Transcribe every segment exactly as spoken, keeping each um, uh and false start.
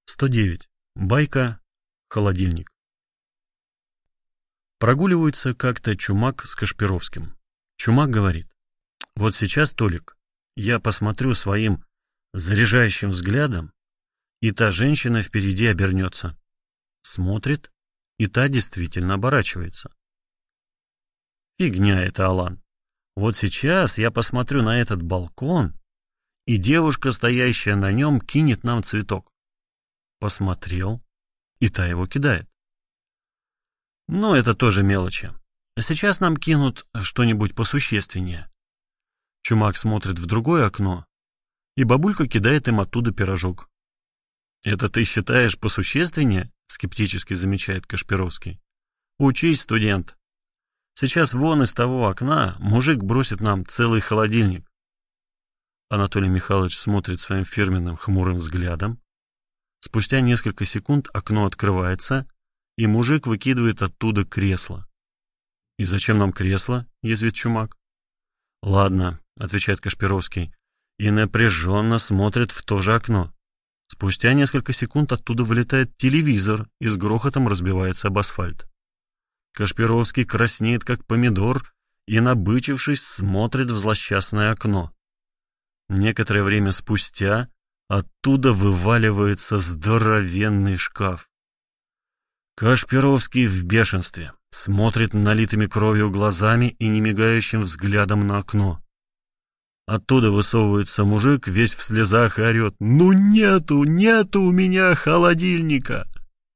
сто девять. Байка «Холодильник». Прогуливаются как-то Чумак с Кашпировским. Чумак говорит: «Вот сейчас, Толик, я посмотрю своим заряжающим взглядом, и та женщина впереди обернется». Смотрит, и та действительно оборачивается. Фигня это, Алан. Вот сейчас я посмотрю на этот балкон, и девушка, стоящая на нем, кинет нам цветок. Посмотрел, и та его кидает. Ну, это тоже мелочи. А сейчас нам кинут что-нибудь посущественнее. Чумак смотрит в другое окно, и бабулька кидает им оттуда пирожок. «Это ты считаешь посущественнее?» — скептически замечает Кашпировский. «Учись, студент. Сейчас вон из того окна мужик бросит нам целый холодильник». Анатолий Михайлович смотрит своим фирменным хмурым взглядом. Спустя несколько секунд окно открывается, и мужик выкидывает оттуда кресло. «И зачем нам кресло?» — язвит Чумак. «Ладно», — отвечает Кашпировский, и напряженно смотрит в то же окно. Спустя несколько секунд оттуда вылетает телевизор и с грохотом разбивается об асфальт. Кашпировский краснеет, как помидор, и, набычившись, смотрит в злосчастное окно. Некоторое время спустя оттуда вываливается здоровенный шкаф. Кашпировский в бешенстве, смотрит налитыми кровью глазами и немигающим взглядом на окно. Оттуда высовывается мужик, весь в слезах, и орет: «Ну нету, нету у меня холодильника!»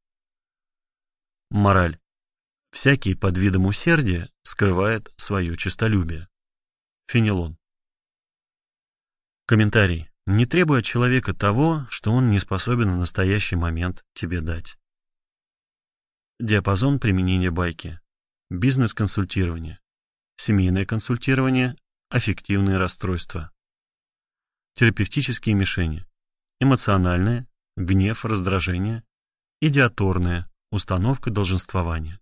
Мораль. Всякий под видом усердия скрывает свое честолюбие. Фенелон. Комментарий. Не требуй от человека того, что он не способен в настоящий момент тебе дать. Диапазон применения байки. Бизнес-консультирование. Семейное консультирование. Аффективные расстройства. Терапевтические мишени. Эмоциональное, гнев, раздражение. Идиаторное, установка долженствования.